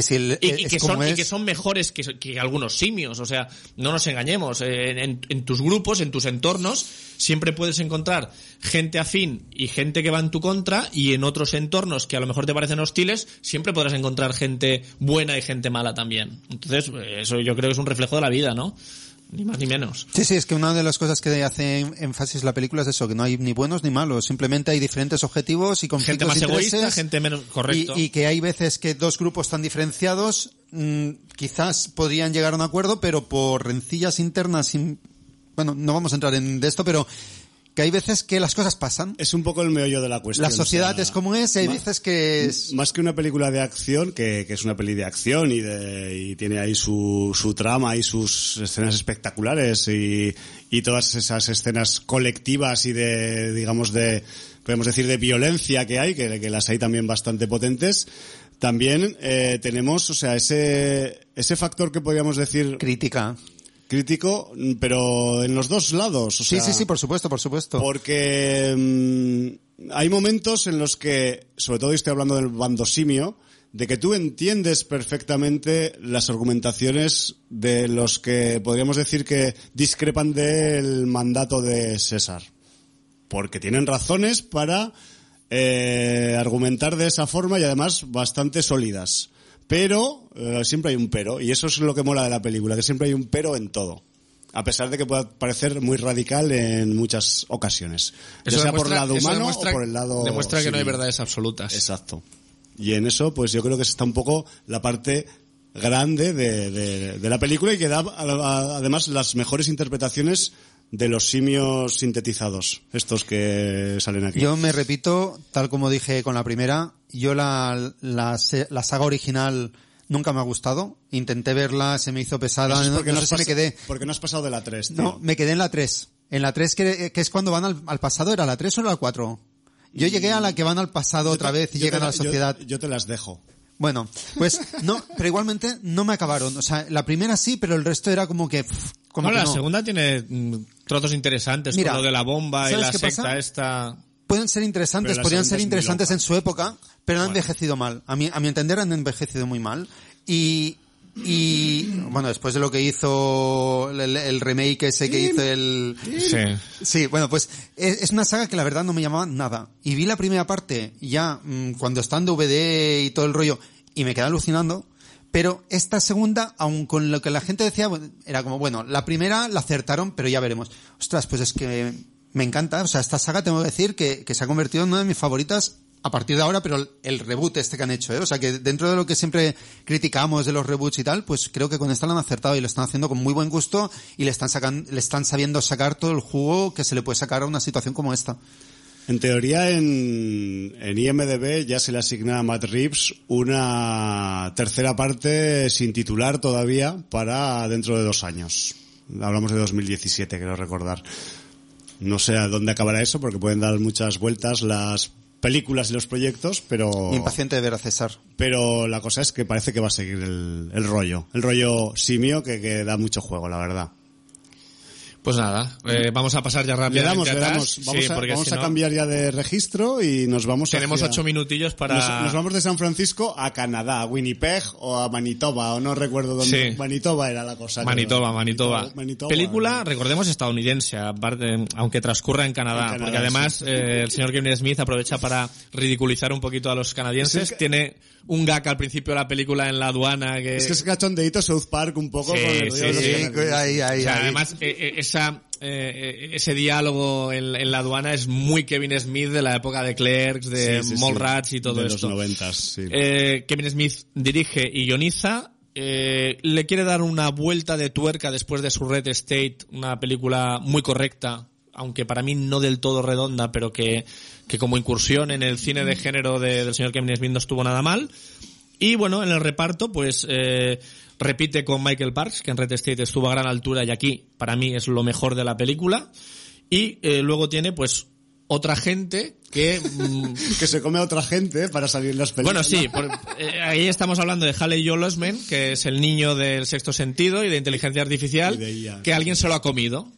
son mejores que algunos simios. O sea, no nos engañemos, en tus grupos, en tus entornos, siempre puedes encontrar gente afín y gente que va en tu contra, y en otros entornos que a lo mejor te parecen hostiles siempre podrás encontrar gente buena y gente mala también. Entonces, eso yo creo que es un reflejo de la vida, ¿no? Ni más ni menos. Sí, es que una de las cosas que hace énfasis la película es eso, que no hay ni buenos ni malos, simplemente hay diferentes objetivos y conflictos. Gente más egoísta, gente menos, correcto. Y que hay veces que dos grupos tan diferenciados quizás podrían llegar a un acuerdo, pero por rencillas internas, bueno, no vamos a entrar en esto, pero que hay veces que las cosas pasan. Es un poco el meollo de la cuestión. La sociedad es como es, y hay veces que es... Más que una película de acción, que es una peli de acción y tiene ahí su trama y sus escenas espectaculares y todas esas escenas colectivas y podemos decir, de violencia que hay, que las hay también bastante potentes. También tenemos, o sea, ese factor que podríamos decir... Crítico, pero en los dos lados. O sea, sí, por supuesto. Porque hay momentos en los que, sobre todo estoy hablando del bando simio, de que tú entiendes perfectamente las argumentaciones de los que podríamos decir que discrepan del mandato de César. Porque tienen razones para argumentar de esa forma y además bastante sólidas. Pero siempre hay un pero, y eso es lo que mola de la película, que siempre hay un pero en todo, a pesar de que pueda parecer muy radical en muchas ocasiones, ya sea por el lado humano o por el lado demuestra que civil. no hay verdades absolutas. Exacto. Y en eso pues yo creo que está un poco la parte grande de la película, y que da además las mejores interpretaciones de los simios sintetizados, estos que salen aquí. Yo me repito, tal como dije con la primera, yo la saga original nunca me ha gustado. Intenté verla, se me hizo pesada, no sé si me quedé. Porque no has pasado de la 3, tío. No, me quedé en la 3. En la 3 que es cuando van al pasado, ¿era la 3 o la 4? Yo llegué a la que van al pasado otra vez y llegan a la sociedad. Yo te las dejo. Bueno, pues no, pero igualmente no me acabaron. O sea, la primera sí, pero el resto era como que... La segunda tiene trozos interesantes. Mira, con lo de la bomba y la secta esta... Pueden ser interesantes, podrían ser interesantes en su época, pero han envejecido mal. A mi entender han envejecido muy mal. Y bueno, después de lo que hizo el remake ese que hizo el... Sí, bueno, pues es una saga que la verdad no me llamaba nada. Y vi la primera parte ya cuando está en DVD y todo el rollo, y me quedé alucinando. Pero esta segunda, aun con lo que la gente decía, era como, bueno, la primera la acertaron, pero ya veremos. Ostras, pues es que me encanta. O sea, esta saga tengo que decir que se ha convertido en una de mis favoritas a partir de ahora, pero el reboot este que han hecho, o sea que dentro de lo que siempre criticamos de los reboots y tal, pues creo que con esta lo han acertado y lo están haciendo con muy buen gusto y le están sabiendo sacar todo el jugo que se le puede sacar a una situación como esta. En teoría, en IMDb ya se le asigna a Matt Reeves una tercera parte sin titular todavía para dentro de 2 años. Hablamos de 2017, creo recordar. No sé a dónde acabará eso, porque pueden dar muchas vueltas las películas y los proyectos, pero... Impaciente de ver a César. Pero la cosa es que parece que va a seguir el rollo simio que da mucho juego, la verdad. Pues nada, vamos a pasar ya rápidamente le damos. Vamos a cambiar ya de registro y nos vamos Tenemos 8 minutillos para... Nos vamos de San Francisco a Canadá, a Winnipeg o a Manitoba, o no recuerdo dónde. Sí. Manitoba era la cosa. Manitoba. Película, recordemos, estadounidense, aparte, aunque transcurra en Canadá, porque además sí. El señor Kevin Smith aprovecha para ridiculizar un poquito a los canadienses. Tiene un gag al principio de la película en la aduana que... Es cachondeíto South Park un poco. Ahí. Además, ese diálogo en la aduana es muy Kevin Smith de la época de Clerks, de Mallrats y todo esto. De los 90s, sí. Kevin Smith dirige y guioniza. Le quiere dar una vuelta de tuerca después de su Red State, una película muy correcta, aunque para mí no del todo redonda, pero que como incursión en el cine de género del señor Kevin Smith no estuvo nada mal. Y bueno, en el reparto, pues repite con Michael Parks, que en Red State estuvo a gran altura y aquí para mí es lo mejor de la película. Y luego tiene pues otra gente que se come a otra gente para salir en las películas. Bueno, sí, ahí estamos hablando de Haley Joel Osment, que es el niño del Sexto Sentido y de inteligencia artificial, que alguien se lo ha comido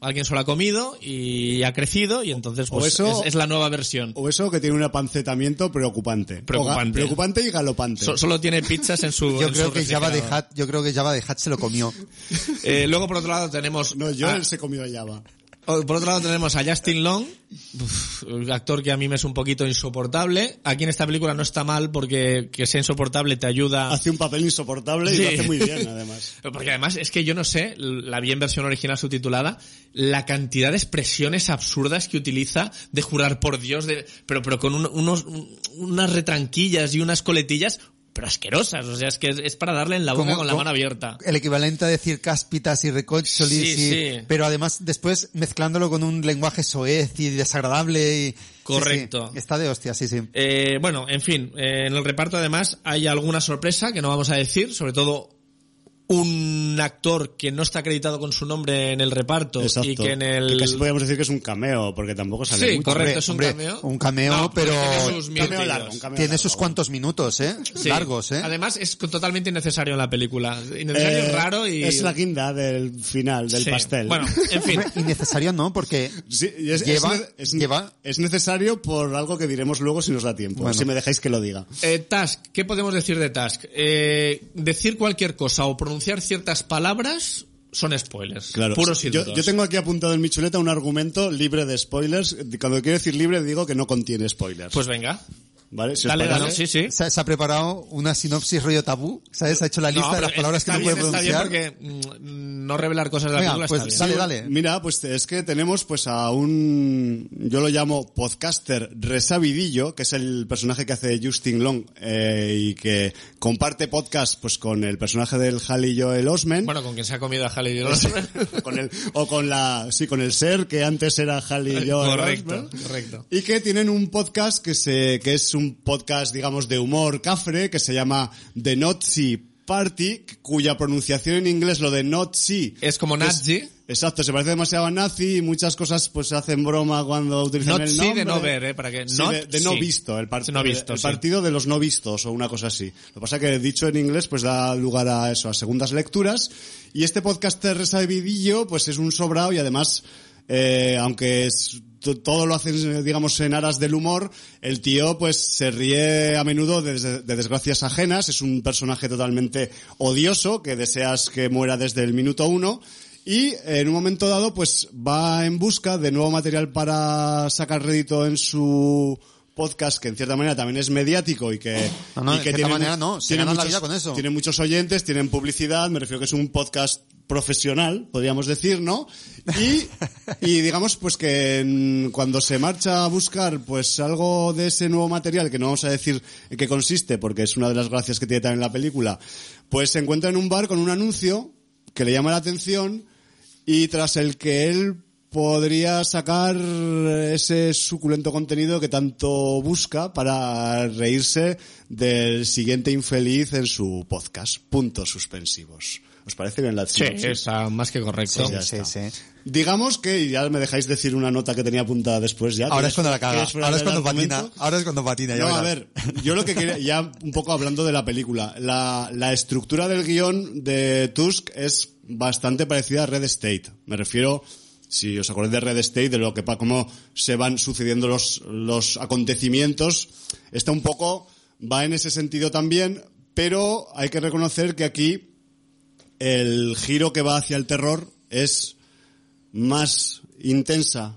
y ha crecido y entonces pues es la nueva versión. O eso que tiene un apancetamiento preocupante y galopante. Solo tiene pizzas en su Yo creo que Java de Hutt se lo comió. Luego por otro lado tenemos él se comió a Java. Por otro lado tenemos a Justin Long, un actor que a mí me es un poquito insoportable. Aquí en esta película no está mal porque que sea insoportable te ayuda. Hace un papel insoportable y lo hace muy bien, además. Porque además es que yo no sé, la vi en versión original subtitulada, la cantidad de expresiones absurdas que utiliza de jurar por Dios, pero con unas retranquillas y unas coletillas pero asquerosas, o sea, es que es para darle en la boca con la mano abierta. El equivalente a decir cáspitas y recorcholis, sí. Pero además después mezclándolo con un lenguaje soez y desagradable y... Correcto. Sí, está de hostia, sí. Bueno, en fin, en el reparto además hay alguna sorpresa que no vamos a decir, sobre todo un actor que no está acreditado con su nombre en el reparto. Exacto. Y que en el... Que casi podríamos decir que es un cameo, porque tampoco sale mucho. Sí, correcto, es un cameo. Un cameo, no, pero... Tiene sus cuantos minutos, sí. Largos, Además es totalmente innecesario en la película. Innecesario, raro y... Es la guinda del final, del pastel. Bueno, en fin. Innecesario no, porque sí, es necesario por algo que diremos luego si nos da tiempo. Bueno. Si me dejáis que lo diga. Task, ¿qué podemos decir de Task? Decir cualquier cosa o pronunciar ciertas palabras son spoilers. Claro. Puros y duros. Yo tengo aquí apuntado en mi chuleta un argumento libre de spoilers. Cuando quiero decir libre digo que no contiene spoilers. Pues venga. ¿Vale? Si dale, sí. Se ha preparado una sinopsis rollo tabú, ¿sabes? Ha hecho la lista de las palabras que no puede pronunciar. Está bien porque no revelar cosas de la película pues está bien. Dale. Mira, pues es que tenemos pues a yo lo llamo podcaster resabidillo, que es el personaje que hace Justin Long y que comparte podcast pues con el personaje del Haley Joel Osment. Bueno, con quien se ha comido a Haley Joel Osment. con el ser que antes era Haley Joel Osment. Correcto. Y que tienen un podcast que es un podcast, digamos, de humor cafre, que se llama The Nazi Party, cuya pronunciación en inglés, lo de Nazi... Es como Nazi. Exacto, se parece demasiado a nazi y muchas cosas pues se hacen broma cuando utilizan el nombre. De no ver, para que... de no visto, el partido de los no vistos o una cosa así. Lo que pasa es que dicho en inglés pues da lugar a eso, a segundas lecturas. Y este podcaster resabidillo pues es un sobrado y además... aunque todo lo hacen, digamos, en aras del humor, el tío pues se ríe a menudo de desgracias ajenas, es un personaje totalmente odioso que deseas que muera desde el minuto 1 y en un momento dado pues va en busca de nuevo material para sacar rédito en su podcast, que en cierta manera también es mediático y que se ganan la vida con eso. Tiene muchos oyentes, tienen publicidad, me refiero que es un podcast profesional, podríamos decir, ¿no? Y digamos pues que cuando se marcha a buscar pues algo de ese nuevo material, que no vamos a decir en qué consiste, porque es una de las gracias que tiene también la película, pues se encuentra en un bar con un anuncio que le llama la atención y tras el que él podría sacar ese suculento contenido que tanto busca para reírse del siguiente infeliz en su podcast. Puntos suspensivos. ¿Os parece bien la Sí, sinopsis? está más que correcto. Sí. Digamos que, y ya me dejáis decir una nota que tenía apuntada después ya. Ahora es cuando la caga. ¿Quieres Ahora es cuando argumento? patina. Ahora es cuando patina. Ya No, verás. a ver, yo lo que quería, ya un poco hablando de la película, la estructura del guión de Tusk es bastante parecida a Red State. Me refiero, si os acordáis de Red State, de lo que cómo se van sucediendo los acontecimientos, va en ese sentido también, pero hay que reconocer que aquí el giro que va hacia el terror es más intensa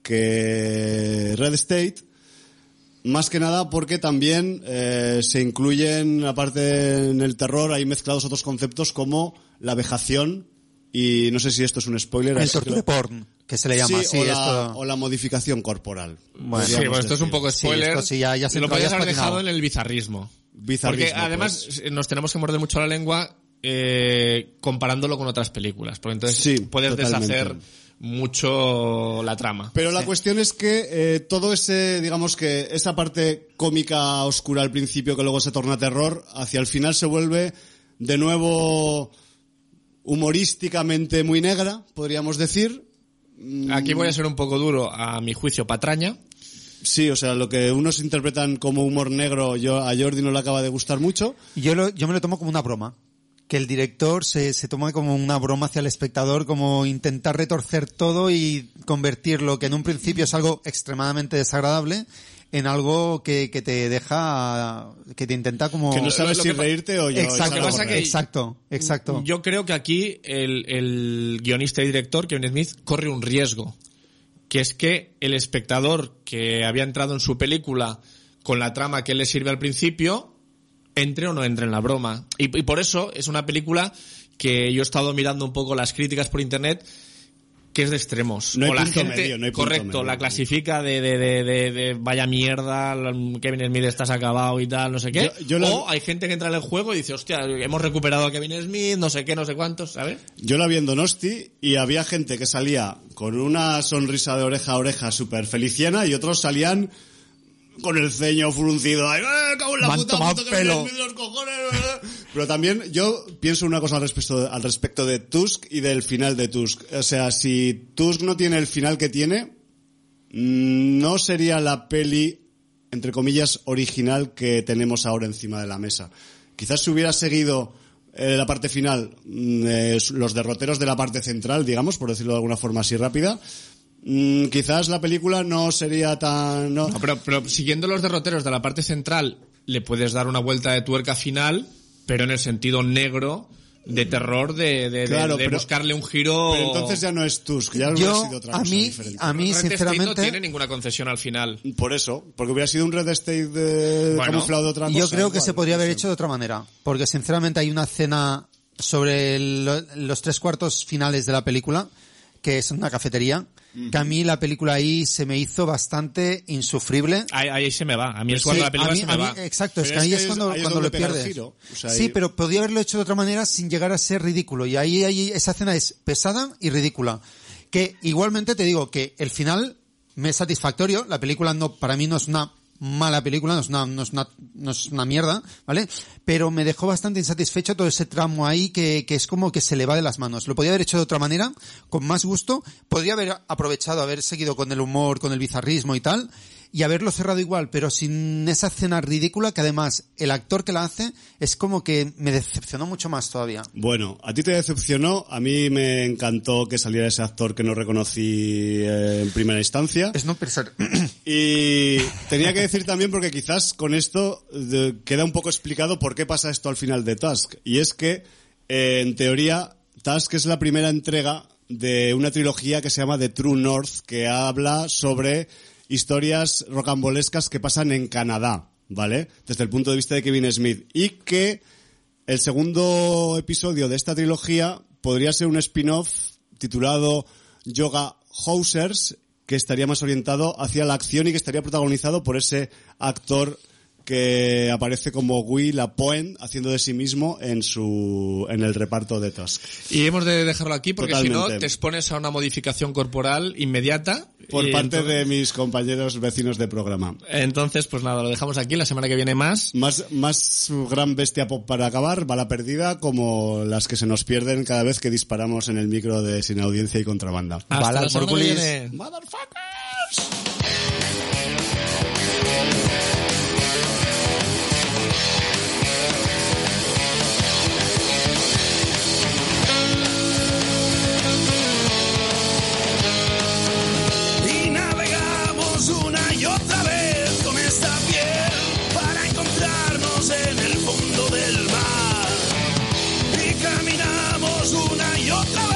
que Red State, más que nada porque también se incluyen, aparte en el terror, hay mezclados otros conceptos como la vejación y no sé si esto es un spoiler. El torture porn, que se le llama sí, así. o la modificación corporal. Bueno, Sí, pues esto es un poco spoiler. esto sí, ya se lo entra, podías ya has haber dejado patinado. en el bizarrismo. Bizarrismo, Porque además pues. nos tenemos que morder mucho la lengua comparándolo con otras películas. Porque entonces Sí, puedes totalmente. deshacer mucho la trama. Pero la cuestión es que todo ese, digamos que esa parte cómica oscura al principio que luego se torna terror, hacia el final se vuelve de nuevo humorísticamente muy negra, podríamos decir. Aquí voy a ser un poco duro, a mi juicio, patraña. Sí, o sea, lo que unos interpretan como humor negro, a Jordi no le acaba de gustar mucho. Yo me lo tomo como una broma. Que el director se toma como una broma hacia el espectador, como intentar retorcer todo y convertir lo que en un principio es algo extremadamente desagradable en algo que te deja, que te intenta como... Que no sabes lo si que reírte o yo. Exacto, Lo que pasa que- exacto. Yo creo que aquí el guionista y director, Kevin Smith, corre un riesgo. Que es que el espectador que había entrado en su película con la trama que le sirve al principio, entre o no entre en la broma. Y por eso es una película que yo he estado mirando un poco las críticas por internet, que es de extremos. No hay o la punto gente, medio, no hay punto correcto, medio. la clasifica de vaya mierda, Kevin Smith estás acabado y tal, no sé qué. O hay gente que entra en el juego y dice, hostia, hemos recuperado a Kevin Smith, no sé qué, no sé cuántos, ¿sabes? Yo la vi en Donosti y había gente que salía con una sonrisa de oreja a oreja súper feliciana y otros salían con el ceño fruncido. ¡Ay, cago en la Me han puta! tomado puto que pelo. me den los cojones! Pero también yo pienso una cosa al respecto de Tusk y del final de Tusk. O sea, si Tusk no tiene el final que tiene, no sería la peli, entre comillas, original que tenemos ahora encima de la mesa. Quizás si hubiera seguido la parte final, los derroteros de la parte central, digamos, por decirlo de alguna forma así rápida, quizás la película no sería tan... No, pero siguiendo los derroteros de la parte central, le puedes dar una vuelta de tuerca final, pero en el sentido negro de terror, Claro, de pero- buscarle un giro... Pero entonces ya no es Tusk, ya hubiera sido otra cosa diferente. a mí Red State no sinceramente, tiene ninguna concesión al final. Por eso, porque hubiera sido un Red State Bueno, camuflado de otra cosa. yo creo que igual, se podría no haber sé. hecho de otra manera, porque sinceramente hay una escena sobre los 3/4 finales de la película, que es una cafetería, que a mí la película ahí se me hizo bastante insufrible. Ahí se me va. A mí el Sí, cuadro de la película a mí, se me va. exacto, es Pero que ahí es es que cuando, ahí es cuando donde lo pega el pierdes. giro. O sea, Sí, ahí- pero podría haberlo hecho de otra manera sin llegar a ser ridículo. Y ahí esa escena es pesada y ridícula. Que igualmente te digo que el final me es satisfactorio. La película para mí no es una mala película, no es una mierda, ¿vale? Pero me dejó bastante insatisfecho todo ese tramo ahí que es como que se le va de las manos. Lo podía haber hecho de otra manera, con más gusto. Podría haber aprovechado, haber seguido con el humor, con el bizarrismo y tal, y haberlo cerrado igual, pero sin esa escena ridícula que además el actor que la hace es como que me decepcionó mucho más todavía. Bueno, a ti te decepcionó, a mí me encantó que saliera ese actor que no reconocí en primera instancia. Es no pensar. Y tenía que decir también, porque quizás con esto queda un poco explicado por qué pasa esto al final de Tusk. Y es que, en teoría, Tusk es la primera entrega de una trilogía que se llama The True North, que habla sobre historias rocambolescas que pasan en Canadá, ¿vale? Desde el punto de vista de Kevin Smith. Y que el segundo episodio de esta trilogía podría ser un spin-off titulado Yoga Hosers, que estaría más orientado hacia la acción y que estaría protagonizado por ese actor que aparece como Guy Lapointe haciendo de sí mismo en el reparto de Tusk. Y hemos de dejarlo aquí porque Totalmente. si no te expones a una modificación corporal inmediata. Por parte de mis compañeros vecinos de programa. Entonces, pues nada, lo dejamos aquí. La semana que viene más. Más gran bestia pop para acabar, bala perdida, como las que se nos pierden cada vez que disparamos en el micro de Sin Audiencia y Contrabanda. Hasta Balas la semana que Morgulis. viene. ¡Motherfuckers! Y navegamos una y otra vez con esta piel para encontrarnos en el fondo del mar. Y caminamos una y otra vez